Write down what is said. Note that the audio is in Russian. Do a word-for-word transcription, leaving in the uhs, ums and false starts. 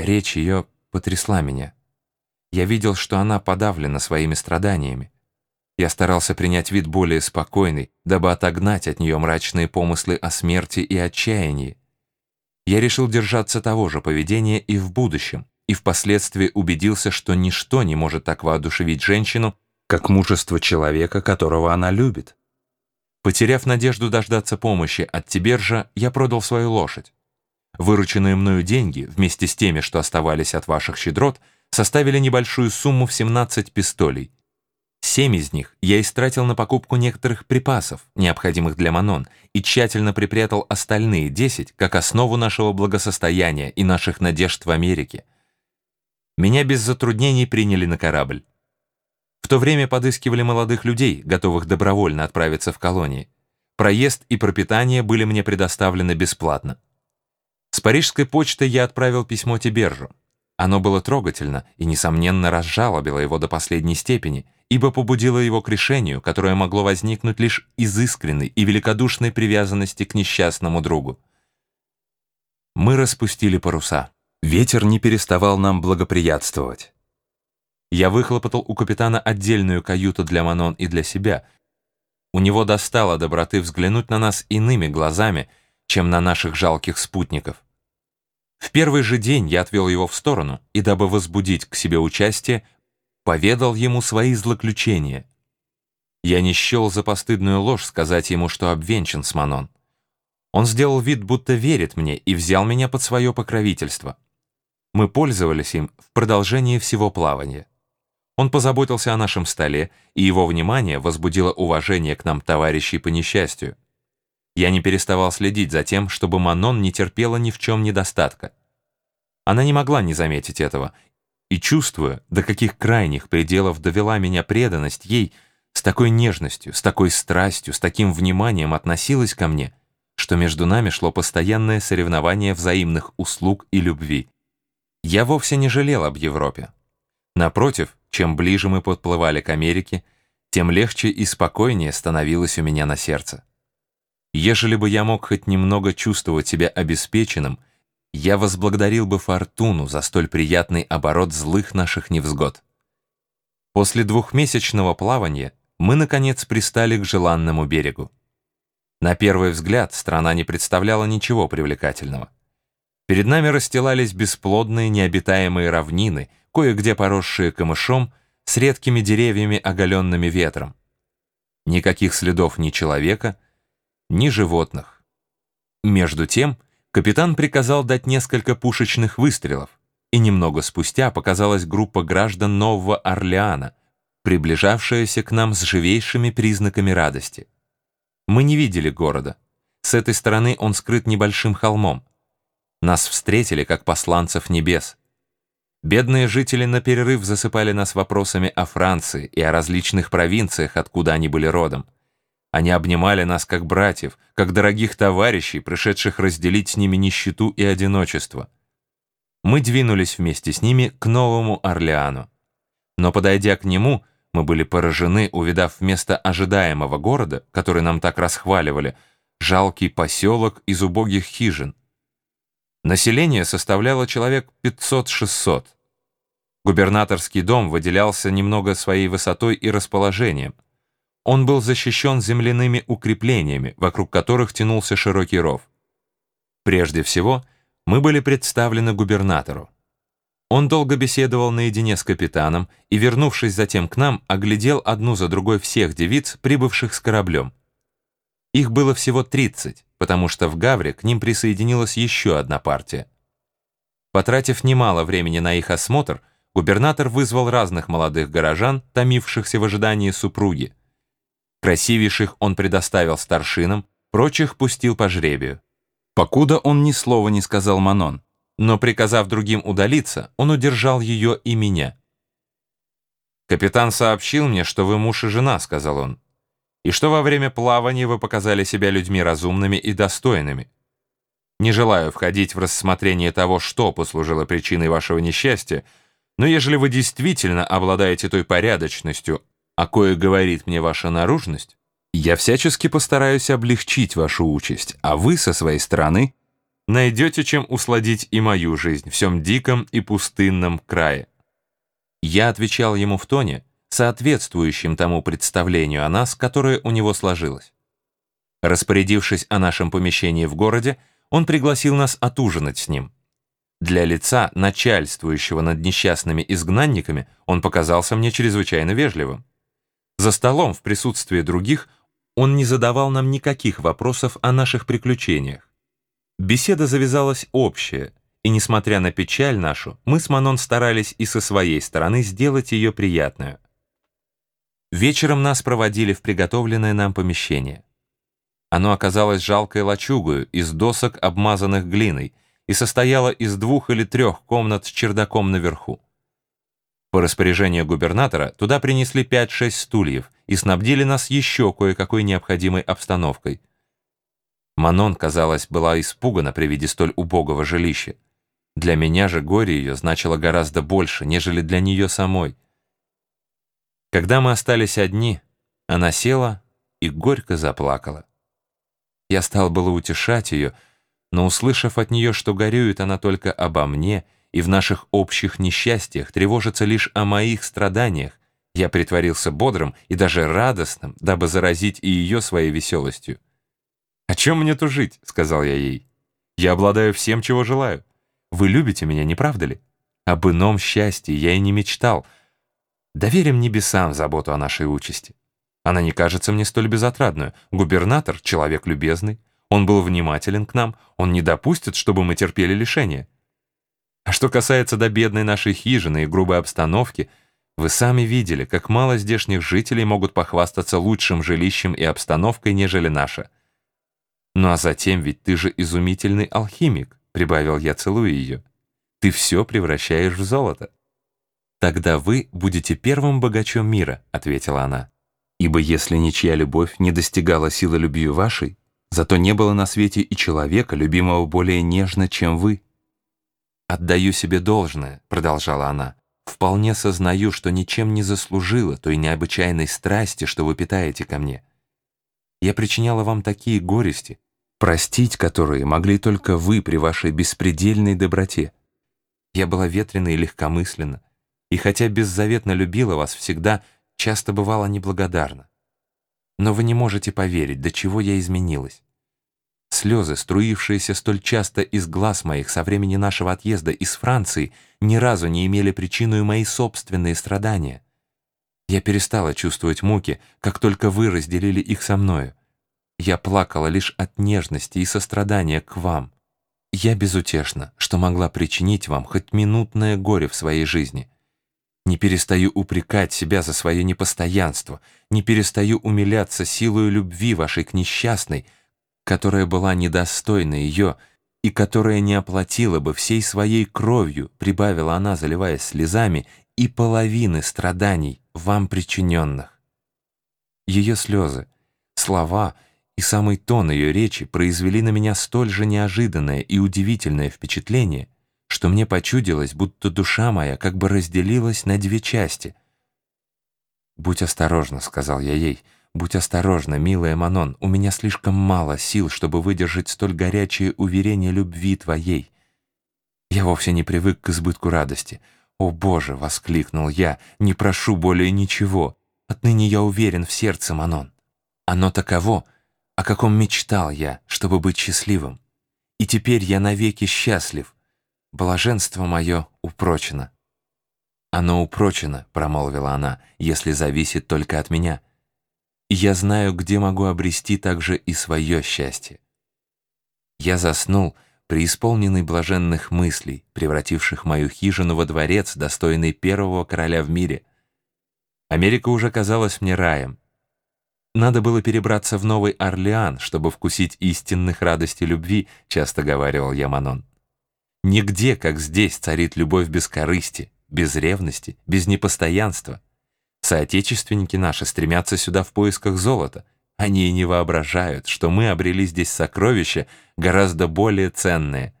Речь ее потрясла меня. Я видел, что она подавлена своими страданиями. Я старался принять вид более спокойный, дабы отогнать от нее мрачные помыслы о смерти и отчаянии. Я решил держаться того же поведения и в будущем, и впоследствии убедился, что ничто не может так воодушевить женщину, как мужество человека, которого она любит. Потеряв надежду дождаться помощи от Тибержа, я продал свою лошадь. Вырученные мною деньги, вместе с теми, что оставались от ваших щедрот, составили небольшую сумму в семнадцать пистолей. Семь из них я истратил на покупку некоторых припасов, необходимых для Манон, и тщательно припрятал остальные десять как основу нашего благосостояния и наших надежд в Америке. Меня без затруднений приняли на корабль. В то время подыскивали молодых людей, готовых добровольно отправиться в колонии. Проезд и пропитание были мне предоставлены бесплатно. С парижской почтой я отправил письмо Тибержу. Оно было трогательно и, несомненно, разжалобило его до последней степени, ибо побудило его к решению, которое могло возникнуть лишь из искренней и великодушной привязанности к несчастному другу. Мы распустили паруса. Ветер не переставал нам благоприятствовать. Я выхлопотал у капитана отдельную каюту для Манон и для себя. У него достало доброты взглянуть на нас иными глазами, чем на наших жалких спутников. В первый же день я отвел его в сторону и, дабы возбудить к себе участие, поведал ему свои злоключения. Я не счел за постыдную ложь сказать ему, что обвенчан с Манон. Он сделал вид, будто верит мне, и взял меня под свое покровительство. Мы пользовались им в продолжении всего плавания. Он позаботился о нашем столе, и его внимание возбудило уважение к нам товарищей по несчастью. Я не переставал следить за тем, чтобы Манон не терпела ни в чем недостатка. Она не могла не заметить этого, и, чувствуя, до каких крайних пределов довела меня преданность ей, с такой нежностью, с такой страстью, с таким вниманием относилась ко мне, что между нами шло постоянное соревнование взаимных услуг и любви. Я вовсе не жалел об Европе. Напротив, чем ближе мы подплывали к Америке, тем легче и спокойнее становилось у меня на сердце. Ежели бы я мог хоть немного чувствовать себя обеспеченным, я возблагодарил бы фортуну за столь приятный оборот злых наших невзгод. После двухмесячного плавания мы, наконец, пристали к желанному берегу. На первый взгляд страна не представляла ничего привлекательного. Перед нами расстилались бесплодные необитаемые равнины, кое-где поросшие камышом, с редкими деревьями, оголенными ветром. Никаких следов ни человека, ни животных. Между тем, капитан приказал дать несколько пушечных выстрелов, и немного спустя показалась группа граждан Нового Орлеана, приближавшаяся к нам с живейшими признаками радости. Мы не видели города. С этой стороны он скрыт небольшим холмом. Нас встретили, как посланцев небес. Бедные жители на перерыв засыпали нас вопросами о Франции и о различных провинциях, откуда они были родом. Они обнимали нас как братьев, как дорогих товарищей, пришедших разделить с ними нищету и одиночество. Мы двинулись вместе с ними к Новому Орлеану. Но, подойдя к нему, мы были поражены, увидав вместо ожидаемого города, который нам так расхваливали, жалкий поселок из убогих хижин. Население составляло человек пятьсот-шестьсот. Губернаторский дом выделялся немного своей высотой и расположением. Он был защищен земляными укреплениями, вокруг которых тянулся широкий ров. Прежде всего, мы были представлены губернатору. Он долго беседовал наедине с капитаном и, вернувшись затем к нам, оглядел одну за другой всех девиц, прибывших с кораблем. Их было всего тридцать, потому что в Гавре к ним присоединилась еще одна партия. Потратив немало времени на их осмотр, губернатор вызвал разных молодых горожан, томившихся в ожидании супруги. Красивейших он предоставил старшинам, прочих пустил по жребию. Покуда он ни слова не сказал Манон, но, приказав другим удалиться, он удержал ее и меня. «Капитан сообщил мне, что вы муж и жена», — сказал он, «и что во время плавания вы показали себя людьми разумными и достойными. Не желаю входить в рассмотрение того, что послужило причиной вашего несчастья, но ежели вы действительно обладаете той порядочностью, о кое говорит мне ваша наружность, я всячески постараюсь облегчить вашу участь, а вы, со своей стороны, найдете, чем усладить и мою жизнь в всем диком и пустынном крае». Я отвечал ему в тоне, соответствующем тому представлению о нас, которое у него сложилось. Распорядившись о нашем помещении в городе, он пригласил нас отужинать с ним. Для лица, начальствующего над несчастными изгнанниками, он показался мне чрезвычайно вежливым. За столом, в присутствии других, он не задавал нам никаких вопросов о наших приключениях. Беседа завязалась общая, и, несмотря на печаль нашу, мы с Манон старались и со своей стороны сделать ее приятную. Вечером нас проводили в приготовленное нам помещение. Оно оказалось жалкой лачугою из досок, обмазанных глиной, и состояло из двух или трех комнат с чердаком наверху. По распоряжению губернатора туда принесли пять-шесть стульев и снабдили нас еще кое-какой необходимой обстановкой. Манон, казалось, была испугана при виде столь убогого жилища. Для меня же горе ее значило гораздо больше, нежели для нее самой. Когда мы остались одни, она села и горько заплакала. Я стал было утешать ее, но, услышав от нее, что горюет она только обо мне и в наших общих несчастьях, тревожится лишь о моих страданиях, я притворился бодрым и даже радостным, дабы заразить и ее своей веселостью. «О чем мне тужить?» — сказал я ей. «Я обладаю всем, чего желаю. Вы любите меня, не правда ли? Об ином счастье я и не мечтал. Доверим небесам заботу о нашей участи. Она не кажется мне столь безотрадную. Губернатор — человек любезный. Он был внимателен к нам. Он не допустит, чтобы мы терпели лишения. А что касается до бедной нашей хижины и грубой обстановки, вы сами видели, как мало здешних жителей могут похвастаться лучшим жилищем и обстановкой, нежели наша. Ну а затем ведь ты же изумительный алхимик», — прибавил я, целуя ее. «Ты все превращаешь в золото». «Тогда вы будете первым богачом мира», — ответила она. «Ибо если ничья любовь не достигала силы любви вашей, зато не было на свете и человека, любимого более нежно, чем вы». «Отдаю себе должное», — продолжала она. «Вполне сознаю, что ничем не заслужила той необычайной страсти, что вы питаете ко мне. Я причиняла вам такие горести, простить которые могли только вы при вашей беспредельной доброте. Я была ветрена и легкомысленна, и хотя беззаветно любила вас всегда, часто бывала неблагодарна. Но вы не можете поверить, до чего я изменилась. Слезы, струившиеся столь часто из глаз моих со времени нашего отъезда из Франции, ни разу не имели причиной мои собственные страдания. Я перестала чувствовать муки, как только вы разделили их со мною. Я плакала лишь от нежности и сострадания к вам. Я безутешна, что могла причинить вам хоть минутное горе в своей жизни. Не перестаю упрекать себя за свое непостоянство, не перестаю умиляться силою любви вашей к несчастной, которая была недостойна ее и которая не оплатила бы всей своей кровью, прибавила она, заливаясь слезами, и половины страданий вам причиненных. Ее слезы, слова и самый тон ее речи произвели на меня столь же неожиданное и удивительное впечатление, что мне почудилось, будто душа моя как бы разделилась на две части. «Будь осторожна», — сказал я ей, — «будь осторожна, милая Манон, у меня слишком мало сил, чтобы выдержать столь горячее уверение любви твоей. Я вовсе не привык к избытку радости. О, Боже!» — воскликнул я, — «не прошу более ничего. Отныне я уверен в сердце, Манон. Оно таково, о каком мечтал я, чтобы быть счастливым. И теперь я навеки счастлив. Блаженство мое упрочено». «Оно упрочено», — промолвила она, — «если зависит только от меня. И я знаю, где могу обрести также и свое счастье». Я заснул, преисполненный блаженных мыслей, превративших мою хижину во дворец, достойный первого короля в мире. Америка уже казалась мне раем. «Надо было перебраться в Новый Орлеан, чтобы вкусить истинных радостей любви», — часто говаривал я Манон. «Нигде, как здесь, царит любовь без корысти, без ревности, без непостоянства. Соотечественники наши стремятся сюда в поисках золота. Они и не воображают, что мы обрели здесь сокровища гораздо более ценные.